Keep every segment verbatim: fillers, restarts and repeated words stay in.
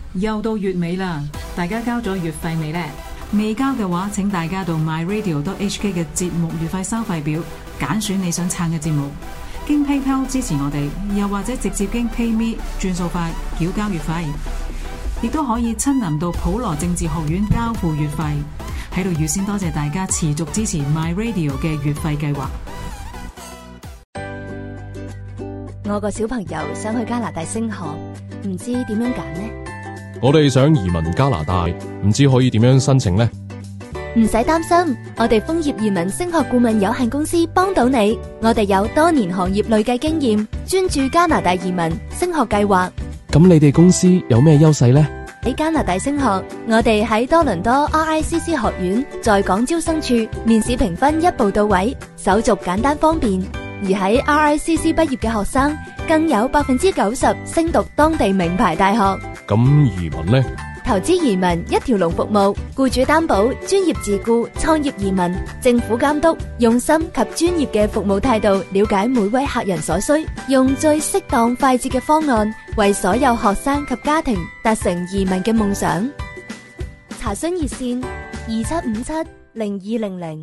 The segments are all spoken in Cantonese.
又到月尾啦，大家交咗月費未呢？未交嘅話，請大家到 my radio dot h k 嘅節目月費收費表揀選你想撐嘅節目，經 PayPal 支持我哋，又或者直接經 PayMe 轉數快繳交月費，亦都可以親臨到普羅政治學院交付月費。喺度預先多謝大家持續支持 My Radio 嘅月費計劃。 我個小朋友想去加拿大升學，唔知點樣揀呢？ 我哋想移民加拿大，唔知可以點樣申請呢？ 唔使擔心，我哋楓葉移民升學顧問有限公司幫到你。我哋有多年行業累計經驗，專注加拿大移民升學計劃。 咁你哋公司有咩優勢呢？ 喺加拿大升學，我哋喺多倫多 R I C C 學院在港招生處面試評分一步到位，手續簡單方便。而喺 R I C C 畢業嘅學生，更有百分之九十升讀當地名牌大學。 咁移民呢？ 投資移民一條龍服務，僱主擔保、專業自僱、創業移民、政府監督，用心及專業嘅服務態度，了解每位客人所需，用最適當快捷嘅方案，為所有學生及家庭達成移民嘅夢想。查詢熱線二七五七零二零零。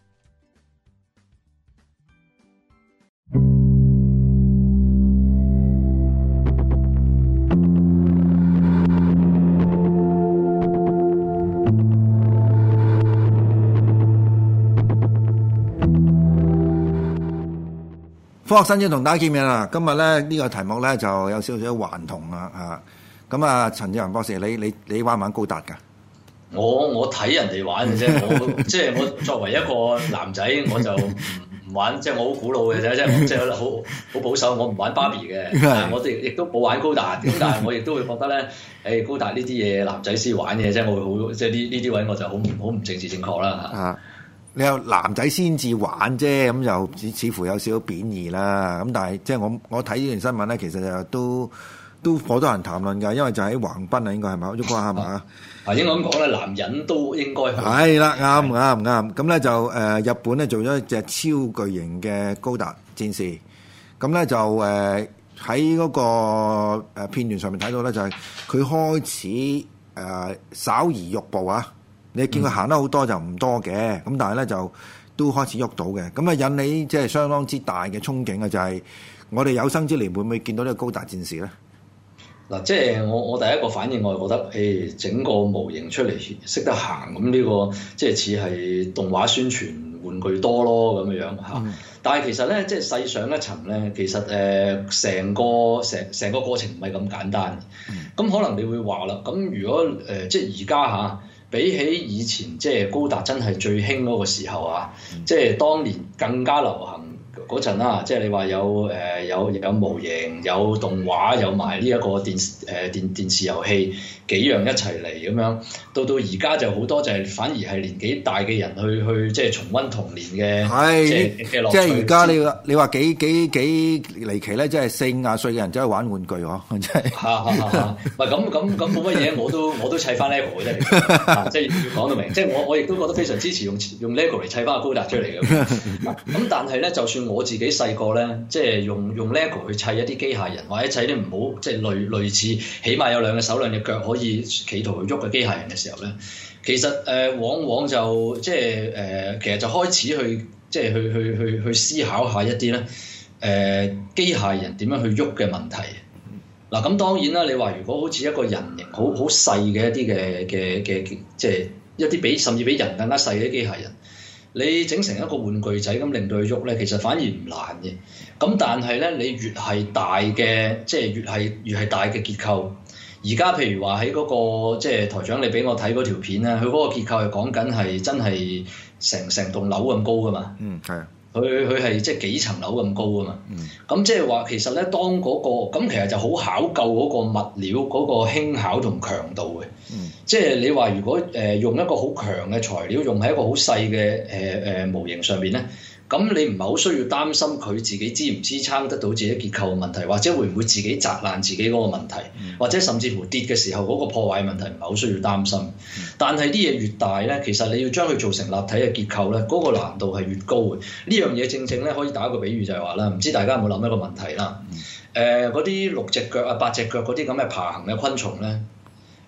科學新知同大家見面啦！今日咧呢個題目咧就有少少頑童啦嚇。咁啊，陳志宏博士，你你你玩唔玩高達㗎？ 我我睇人哋玩嘅啫，我即係我作為一個男仔，我就唔唔玩，即係我好古老嘅啫，即係即係好好保守，我唔玩芭比嘅，但係我哋亦都冇玩高達，咁但係我亦都會覺得咧，誒高達呢啲嘢男仔先玩嘅啫，我會好即係呢呢啲位我就好唔好唔政治正確啦嚇。 啊你有男仔先至玩啫，咁就似似乎有少少貶義啦。咁但係即係我我睇呢段新聞咧，其實就都都好多人談論㗎，因為就喺橫濱啊，應該係咪？喐下係嘛？ 啊，應該咁講咧，男人都應該係啦，啱啱啱。咁咧就誒、呃、日本咧做咗一隻超巨型嘅高達戰士，咁咧就誒喺嗰個誒片段上面睇到咧，就係、是、佢開始誒、呃、稍移玉步啊。你見佢行得好多就唔多嘅，咁但係咧就都開始喐到嘅，咁啊引起即係相當之大嘅憧憬啊！就係、是、我哋有生之年會唔會見到呢個高達戰士咧？ 嗱，即係我我第一個反應，我係覺得，誒整個模型出嚟識得行，咁呢個即係似係動畫宣傳玩具多咯咁樣樣嚇。嗯、但係其實咧，即係細上一層咧，其實誒成、呃、個成成個過程唔係咁簡單。咁、嗯、可能你會話啦，咁如果誒、呃、即係而家嚇。比起以前即係高達真係最興嗰個時候啊，嗯、即係當年更加流行嗰陣啦，即係你話有誒、呃、有有模型、有動畫、有埋呢一個電誒、呃、電電視遊戲幾樣一齊嚟咁樣，到到而家就好多就係反而係年紀大嘅人去去即係重溫童年嘅， 係即係嘅樂趣。 即係而家你話你話幾幾幾離奇咧，即係四五廿歲嘅人走去玩玩具嗬，真係。嚇嚇嚇！唔係咁咁咁冇乜嘢，我都我都砌翻 LEGO 嘅啫，即係要講到明。即係我我亦都覺得非常支持用用 LEGO 嚟砌翻個高達出嚟嘅。咁但係咧，就算我自己細個咧，即係用用 LEGO 去砌一啲機械人，或者砌啲唔好即係類類似，起碼有兩隻手兩隻腳可以企圖去喐嘅機械人嘅時候咧，其實誒、呃、往往就即係誒、呃、其實就開始去即係去去去去思考下一啲咧誒機械人點樣去喐嘅問題。嗱咁當然啦，你話如果好似一個人形好好細嘅一啲嘅嘅嘅即係一啲比甚至比人更加細嘅機械人。你整成一個玩具仔咁令到佢喐咧，其實反而唔難嘅。咁但係咧，你越係大嘅，即係越係越係大嘅結構。而家譬如話喺嗰個即係台長，你俾我睇嗰條片咧，佢嗰個結構係講緊係真係成成棟樓咁高噶嘛。嗯，係。佢佢係即係幾層樓咁高噶嘛。嗯。咁即係話其實咧，當嗰個咁其實就好考究嗰個物料嗰個輕巧同強度嘅。嗯。即係你話如果誒、呃、用一個好強嘅材料，用喺一個好細嘅誒誒模型上邊咧，咁你唔係好需要擔心佢自己支唔支撐得到自己結構嘅問題，或者會唔會自己砸爛自己嗰個問題，嗯、或者甚至乎跌嘅時候嗰個破壞問題唔係好需要擔心。嗯、但係啲嘢越大咧，其實你要將佢做成立體嘅結構咧，嗰、嗰個難度係越高嘅。呢樣嘢正正咧可以打一個比喻就係話啦，唔知大家有冇諗一個問題啦？誒嗰啲六隻腳啊、八隻腳嗰啲咁嘅爬行嘅昆蟲咧。誒、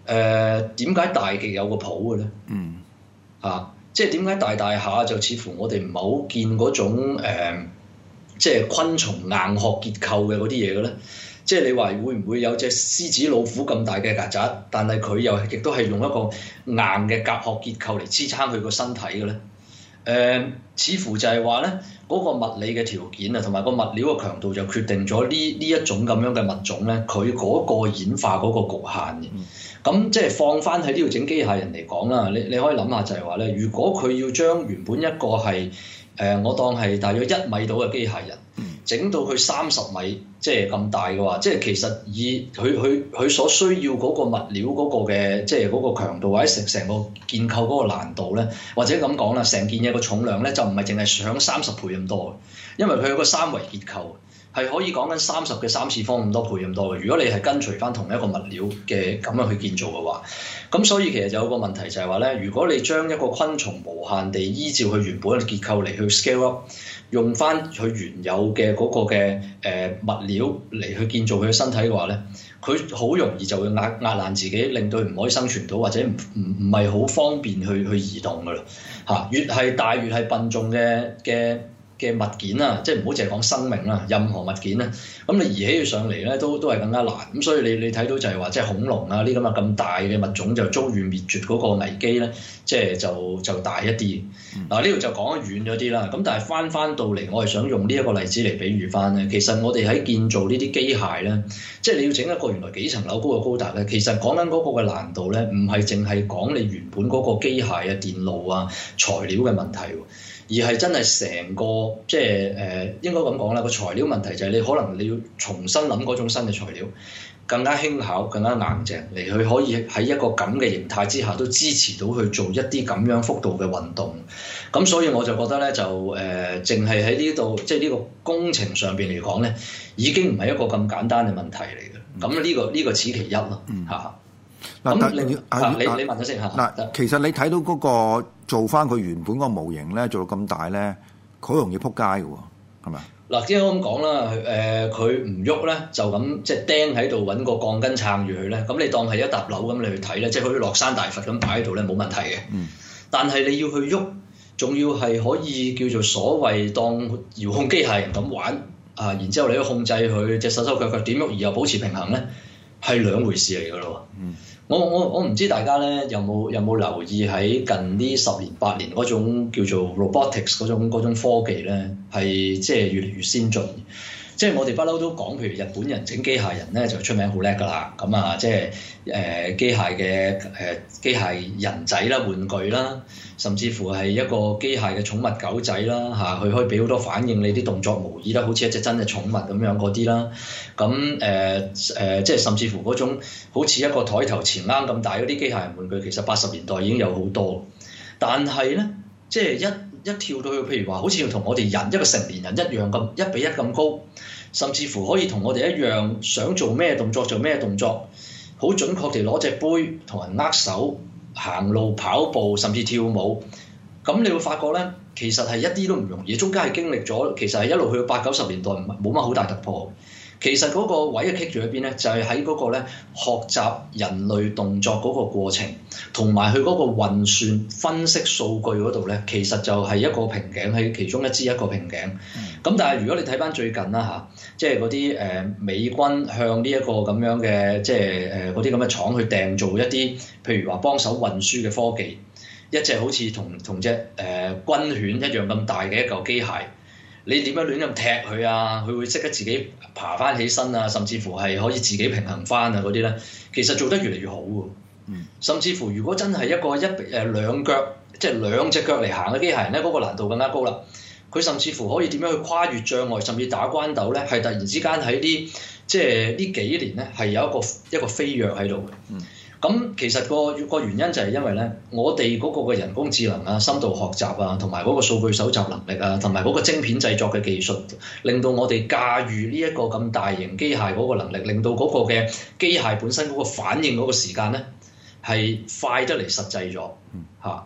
誒點解大極有個譜嘅咧？ 嗯， 啊，即係點解大大下就似乎我哋唔係好見嗰種、呃、即係昆蟲硬殼結構嘅嗰啲嘢嘅咧？即係你話會唔會有隻獅子老虎咁大嘅曱甴，但係佢又亦都係用一個硬嘅甲殼結構嚟支撐佢個身體嘅咧？誒、呃，似乎就係話咧，嗰、那個物理嘅條件啊，同埋個物料嘅強度就決定咗呢呢一種咁樣嘅物種咧，佢嗰個演化嗰個局限嘅。咁、嗯、即係放翻喺呢度整機械人嚟講啦，你你可以諗下就係話咧，如果佢要將原本一個係誒、呃，我當係大約一米到嘅機械人，整到佢三十米，即係咁大嘅話，即係其實以佢佢佢所需要嗰個物料嗰個嘅，即係嗰個強度或者成成個建構嗰個難度咧，或者咁講啦，成件嘢個重量咧就唔係淨係上三十倍咁多嘅，因為佢有個三維結構，係可以講緊三十嘅三次方咁多倍咁多嘅。如果你係跟隨翻同一個物料嘅咁樣去建造嘅話，咁所以其實就有個問題就係話咧，如果你將一個昆蟲無限地依照佢原本嘅結構嚟去 scale up，用翻佢原有嘅嗰個嘅誒、呃、物料嚟去建造佢嘅身體嘅話咧，佢好容易就會壓壓爛自己，令到佢唔可以生存到，或者唔唔唔係好方便去去移動噶啦嚇。越係大越係笨重嘅嘅嘅物件啊，即係唔好淨係講生命啦，任何物件咧，咁你移起佢上嚟咧，都都係更加難。咁所以你你睇到就係話，即係恐龍啊呢咁啊咁大嘅物種就遭遇滅絕嗰個危機咧，即係就就大一啲。嗱呢度就講得遠咗啲啦。咁但係翻翻到嚟，我係想用呢一個例子嚟比喻翻咧。其實我哋喺建造呢啲機械咧，即係你要整一個原來幾層樓高嘅高達咧，其實講緊嗰個嘅難度咧，唔係淨係講你原本嗰個機械啊、電路啊、材料嘅問題。而係真係成個即係誒、呃、應該咁講啦，個材料問題就係你可能你要重新諗嗰種新嘅材料，更加輕巧、更加硬淨嚟去可以喺一個咁嘅形態之下都支持到去做一啲咁樣幅度嘅運動。咁所以我就覺得咧就誒，淨係喺呢度即係呢個工程上邊嚟講咧，已經唔係一個咁簡單嘅問題嚟嘅。咁呢、呢個呢、呢個此其一咯嚇。咁、嗯、你啊你你問咗先嚇嗱， 其實你睇到嗰個做翻佢原本嗰個模型咧，做到咁大咧，佢好容易撲街嘅喎，係咪？嗱， 即係我咁講啦，誒佢唔喐咧，就咁即係釘喺度揾個鋼筋撐住佢咧，咁你當係一笪樓咁你去睇咧，即係好似落山大佛咁擺喺度咧，冇問題嘅。嗯。但係你要去喐，仲要係可以叫做所謂當遙控機械人咁玩啊，然之後你去控制佢隻手手腳腳點喐而又保持平衡咧，係兩回事嚟㗎咯。嗯。我我我唔知大家咧有冇有冇留意喺近呢十年八年嗰種叫做 robotics 嗰種嗰種科技咧，係即係越嚟越先進。即係我哋不嬲都講，譬如日本人整機械人咧就出名好叻㗎啦。咁啊，即係誒機械嘅誒機械人仔啦、玩具啦，甚至乎係一個機械嘅寵物狗仔啦嚇，佢可以俾好多反應，你啲動作模擬得好似一隻真嘅寵物咁樣嗰啲啦。咁誒誒，即係甚至乎嗰種好似一個枱頭前啱咁大嗰啲機械人玩具，其實八十年代已經有好多。但係咧，即係一一跳到去，譬如話，好似同我哋人一個成年人一樣咁一比一咁高，甚至乎可以同我哋一樣想做咩動作做咩動作，好準確地攞隻杯同人握手、行路、跑步，甚至跳舞。咁你會發覺咧，其實係一啲都唔容易，中間係經歷咗，其實係一路去到八九十年代，唔係冇乜好大突破。其實嗰個位嘅棘住喺邊咧，就係喺嗰個咧學習人類動作嗰個過程，同埋佢嗰個運算分析數據嗰度咧，其實就係一個瓶頸，係其中一支一個瓶頸。咁、嗯、但係如果你睇翻最近啦嚇，即係嗰啲誒美軍向呢一個咁樣嘅即係誒嗰啲咁嘅廠去訂造一啲，譬如話幫手運輸嘅科技，一隻好似同同隻誒、呃、軍犬一樣咁大嘅一嚿機械。你點樣亂咁踢佢啊？佢會識得自己爬翻起身啊，甚至乎係可以自己平衡翻啊嗰啲咧，其實做得越嚟越好喎。嗯，甚至乎如果真係一個一誒兩腳，即係兩隻腳嚟行嘅機械人咧，嗰個難度更加高啦。佢甚至乎可以點樣去跨越障礙，甚至打關鬥咧，係突然之間喺啲即係呢幾年咧係有一個一個飛躍喺度嘅。嗯。咁其實個個原因就係因為咧，我哋嗰個嘅人工智能啊、深度學習啊，同埋嗰個數據搜集能力啊，同埋嗰個晶片製作嘅技術，令到我哋駕馭呢一個咁大型機械嗰個能力，令到嗰個嘅機械本身嗰個反應嗰個時間咧係快得嚟實際咗嚇。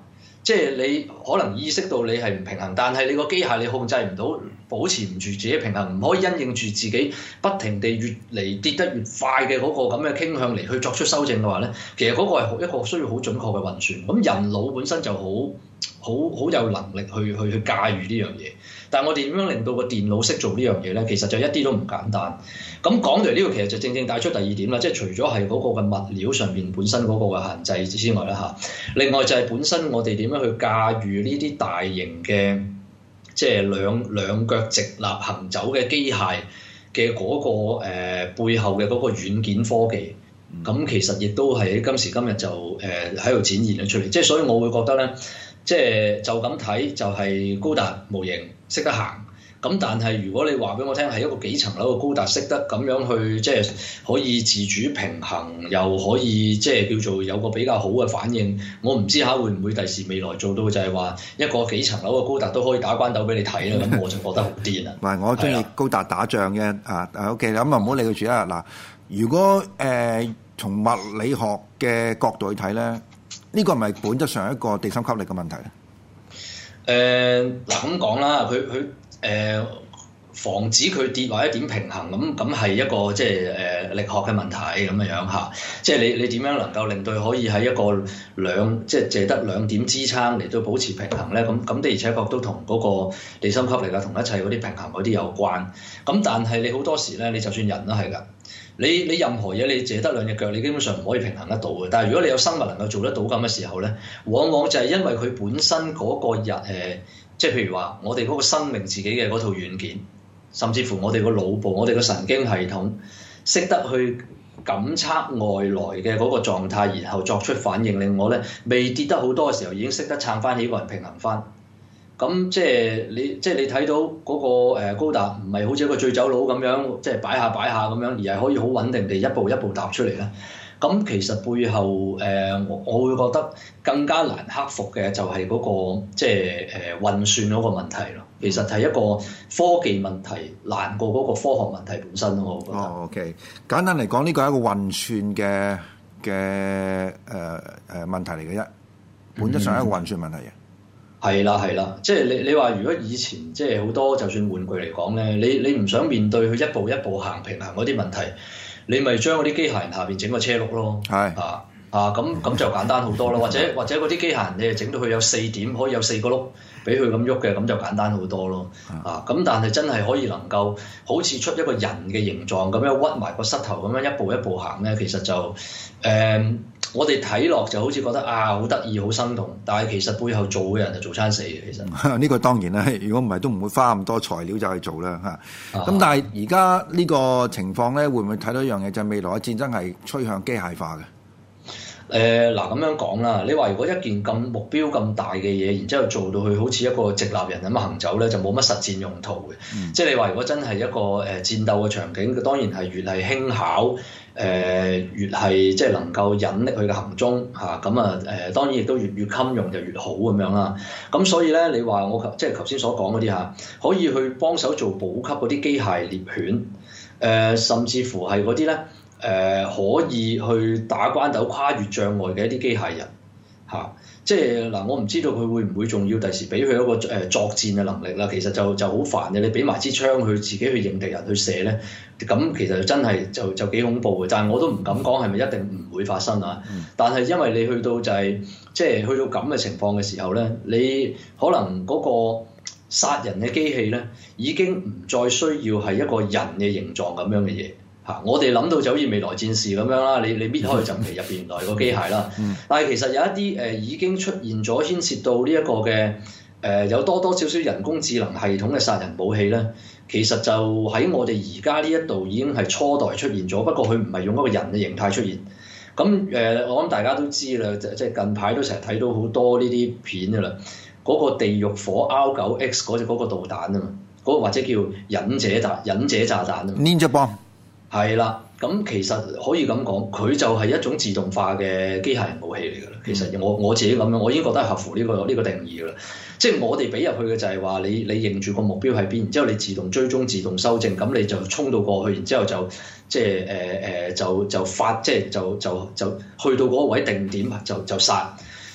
即係你可能意識到你係唔平衡，但係你個機械你控制唔到，保持唔住自己平衡，唔可以因應住自己不停地越嚟跌得越快嘅嗰個咁嘅傾向嚟去作出修正嘅話咧，其實嗰個係一個需要好準確嘅運算。咁人腦本身就好好好有能力去去去駕馭呢樣嘢，但係我哋點樣令到個電腦識做呢樣嘢咧？其實就一啲都唔簡單。咁講嚟呢個其實就正正帶出第二點啦，即係除咗係嗰個嘅物料上面本身嗰個嘅限制之外啦嚇，另外就係本身我哋點樣去駕馭呢啲大型嘅即係兩兩腳直立行走嘅機械嘅嗰個、呃、背後嘅嗰個軟件科技，咁其實亦都係今時今日就誒喺度展現咗出嚟。即係所以我會覺得咧，即係就咁睇就係高達模型識得行。咁但係如果你話俾我聽係一個幾層樓嘅高達識得咁樣去即係可以自主平衡，又可以即係叫做有個比較好嘅反應，我唔知下會唔會第時未來做到就係話一個幾層樓嘅高達都可以打關鬥俾你睇啦，咁我就覺得好癲啊！ 唔係我中意高達打仗嘅啊，OK，咁啊唔好理佢住啦。嗱，如果誒、呃、從物理學嘅角度去睇咧，呢、呢個係咪本質上一個地心吸力嘅問題咧？ 誒嗱咁講啦，佢佢。誒、呃、防止佢跌或者點平衡咁，咁係一個即係誒、呃、力學嘅問題咁嘅樣嚇，即係你你點樣能夠令到可以喺一個兩即係借得兩點支撐嚟到保持平衡咧？咁咁的而且確都同嗰個地心吸力啊，同一切嗰啲平衡嗰啲有關。咁但係你好多時咧，你就算人都係㗎，你你任何嘢你借得兩隻腳，你基本上唔可以平衡得到嘅。但係如果你有生物能夠做得到咁嘅時候咧，往往就係因為佢本身嗰個日誒。呃即係譬如話，我哋嗰個生命自己嘅嗰套軟件，甚至乎我哋個腦部、我哋個神經系統，識得去感測外來嘅嗰個狀態，然後作出反應，令我咧未跌得好多嘅時候，已經識得撐翻起個人平衡翻。咁即係你，即係你睇到嗰個誒高達唔係好似一個醉酒佬咁樣，即係擺下擺下咁樣，而係可以好穩定地一步一步踏出嚟咧。咁其實背後誒、呃，我我會覺得更加難克服嘅就係嗰、那個即係誒、呃、運算嗰個問題咯。其實係一個科技問題難過嗰個科學問題本身咯。我覺得。哦 OK，簡單嚟講，呢個係一個運算嘅嘅誒誒問題嚟嘅啫，本質上係一個運算問題嘅。 係啦係啦，即係你你話如果以前即係好多就算玩具嚟講咧，你你唔想面對佢一步一步行平衡嗰啲問題。你咪將嗰啲機械人下邊整個車轆咯，係啊啊咁咁就簡單好多咯，或者或者嗰啲機械人你係整到佢有四點，可以有四個轆俾佢咁喐嘅，咁就簡單好多咯，啊咁但係真係可以能夠好似出一個人嘅形狀咁樣屈埋個膝頭咁樣一步一步行咧，其實就誒、呃、我哋睇落就好似覺得啊好得意好生動，但係其實背後做嘅人就做餐死嘅，其實呢個當然啦，如果唔係都唔會花咁多材料就去做啦嚇。咁、啊、但係而家呢個情況咧，會唔會睇到一樣嘢就係、是、未來嘅戰爭係趨向機械化嘅？ 誒嗱咁樣講啦，你話如果一件咁目標咁大嘅嘢，然之後做到佢好似一個直立人咁行走咧，就冇乜實戰用途嘅。嗯、即係你話如果真係一個誒、呃、戰鬥嘅場景，佢當然係越係輕巧，誒、呃、越係即係能夠隱匿佢嘅行蹤嚇。咁啊誒、呃、當然亦都越越襟用就越好咁樣啦。咁所以咧，你話我即係頭先所講嗰啲嚇，可以去幫手做補給嗰啲機械獵犬，誒、呃、甚至乎係嗰啲咧。誒、呃、可以去打關鬥、跨越障礙嘅一啲機械人嚇、啊，即係嗱，我唔知道佢會唔會仲要第時俾佢一個誒、呃、作戰嘅能力啦。其實就就好煩嘅，你俾埋支槍去自己去認敵人去射咧，咁其實真係就就幾恐怖嘅。但係我都唔敢講係咪一定唔會發生啊。嗯、但係因為你去到就係、是、即係去到咁嘅情況嘅時候咧，你可能嗰個殺人嘅機器咧已經唔再需要係一個人嘅形狀咁樣嘅嘢。嚇！我哋諗到就好似未來戰士咁樣啦，你你搣開陣皮入邊原來個機械啦，嗯、但係其實有一啲誒、呃、已經出現咗牽涉到呢一個嘅誒、呃、有多多少少人工智能系統嘅殺人武器咧，其實就喺我哋而家呢一度已經係初代出現咗，不過佢唔係用一個人嘅形態出現。咁誒、呃，我諗大家都知啦，即係近排都成日睇到好多呢啲片㗎啦，嗰、那個地獄火 R 九 X 嗰隻嗰個導彈啊嘛，嗰、那個或者叫忍者炸忍者炸彈啊嘛。 Ninja Bomb。係啦，咁其實可以咁講，佢就係一種自動化嘅機械人武器嚟㗎啦。其實我我自己咁樣，我已經覺得係合乎呢、這個呢、這個定義㗎啦。即係我哋俾入去嘅就係話，你你認住個目標喺邊，然之後你自動追蹤、自動修正，咁你就衝到過去，然之後就即係誒誒就就發，即係就就就，就去到嗰個位定點就就殺。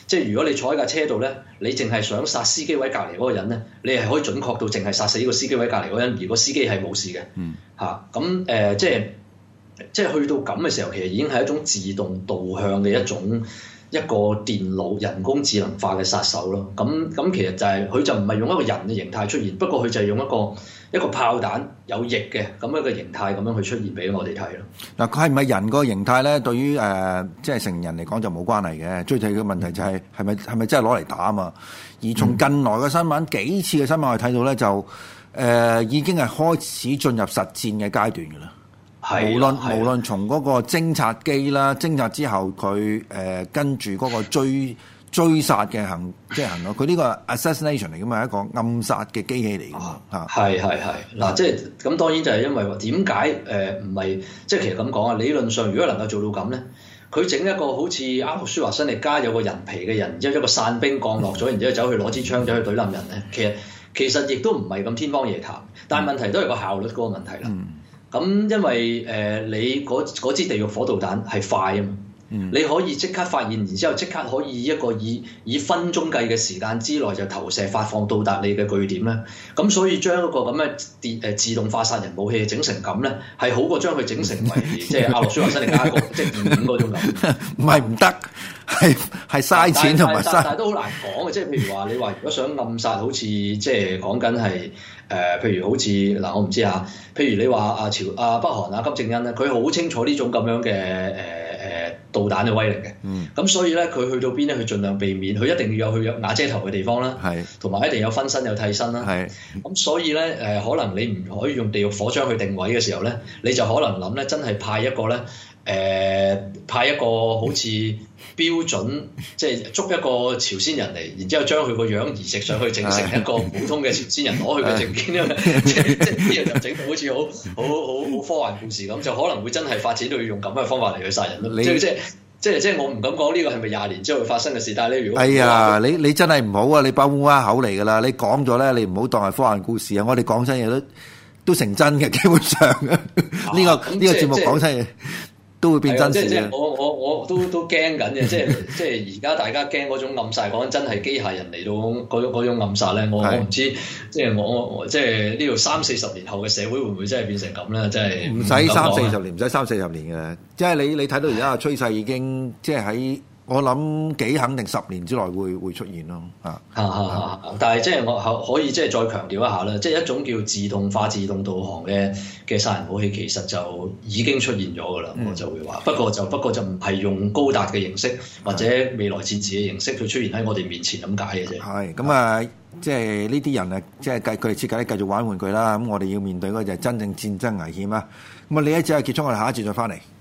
即係如果你坐喺架車度咧，你淨係想殺司機位隔離嗰個人咧，你係可以準確到淨係殺死呢個司機位隔離嗰個人，而個司機係冇事嘅。嗯。嚇咁誒，即係即係去到咁嘅時候，其實已經係一種自動導向嘅一種。一個電腦人工智能化嘅殺手咯，咁咁其實就係、是、佢就唔係用一個人嘅形態出現，不過佢就係用一個一個炮彈有翼嘅咁樣嘅形態咁樣去出現俾我哋睇咯。嗱， 佢係咪人個形態咧？對於誒即係成人嚟講就冇關係嘅，最重要嘅問題就係係咪係咪真係攞嚟打啊嘛？而從近來嘅新聞、嗯、幾次嘅新聞我哋睇到咧，就誒、呃、已經係開始進入實戰嘅階段㗎啦。無論無論從嗰個偵察機啦，偵察之後佢誒、呃、跟住嗰個追追殺嘅行即係行動，佢呢個 assassination 嚟㗎嘛，係一個暗殺嘅機器嚟㗎嘛嚇。係係係嗱，即係咁當然就係因為話點解誒唔係即係其實咁講啊？理論上如果能夠做到咁咧，佢整一個好似阿諾舒華辛力加有個人皮嘅人，然之後一個散兵降落咗，然之後走去攞支槍走去懟冧人咧，其實其實亦都唔係咁天方夜譚，但係問題都係個效率嗰個問題啦。嗯咁因為誒、呃、你嗰支地獄火導彈係快啊嘛，嗯、你可以即刻發現，然之後即刻可以一個以以分鐘計嘅時間之內就投射發放到達你嘅據點咧。咁所以將一個咁嘅電誒自動化殺人武器整成咁咧，係好過將佢整成為即係阿諾舒華辛力加個即係電影嗰種咁。唔係唔得，係係嘥錢同埋嘥。但係都好難講嘅，即係譬如話你話如果想暗殺，好似即係講緊係。誒、呃，譬如好似嗱，我唔知啊。譬如你話阿朝阿、啊、北韓啊，金正恩咧，佢好清楚呢種咁樣嘅誒誒導彈嘅威力嘅。嗯。咁所以咧，佢去到邊咧，佢盡量避免，佢一定要有去瓦遮頭嘅地方啦。係是。同埋一定有分身有替身啦。係是。咁所以咧，誒、呃、可能你唔可以用地獄火槍去定位嘅時候咧，你就可能諗咧，真係派一個咧，誒、呃、派一個好似。標準即係捉一個朝鮮人嚟，然之後將佢個樣移植上去，整成一個普通嘅朝鮮人攞佢嘅證件，因為即係即係啲人就整到好似好好好好科幻故事咁，就可能會真係發展到要用咁嘅方法嚟去殺人咯。你即係即係即係即係我唔敢講呢個係咪廿年之後會發生嘅事，但係你如果哎呀，你你真係唔好啊！你包烏鴉口嚟㗎啦！你講咗咧，你唔好當係科幻故事啊！我哋講真嘢都都成真嘅，基本上呢、呢個呢、啊、個節目講真嘢。都會變真實嘅。即係即係我我我都都驚緊嘅，即係即係而家大家驚嗰種暗殺，講緊真係機械人嚟到嗰種嗰種暗殺咧，我我唔知，即係我我即係呢度三四十年後嘅社會會唔會真係變成咁咧？真係唔使三四十年，唔使三四十年嘅，即係你你睇到而家嘅趨勢已經即係喺。我諗幾肯定十年之內會會出現咯，啊啊啊！但係即係我可可以即係再強調一下啦，即係一種叫自動化、自動導航嘅嘅殺人武器，其實就已經出現咗㗎啦。嗯、我就會話，不過就不過就唔係用高達嘅形式或者未來戰士嘅形式去出現喺我哋面前咁解嘅啫。係咁啊，即係呢啲人啊，即係計佢哋設計咧，繼續玩玩具啦。咁我哋要面對嗰個就係真正戰爭危險啊。咁啊，呢一節係結束，我哋下一節再翻嚟。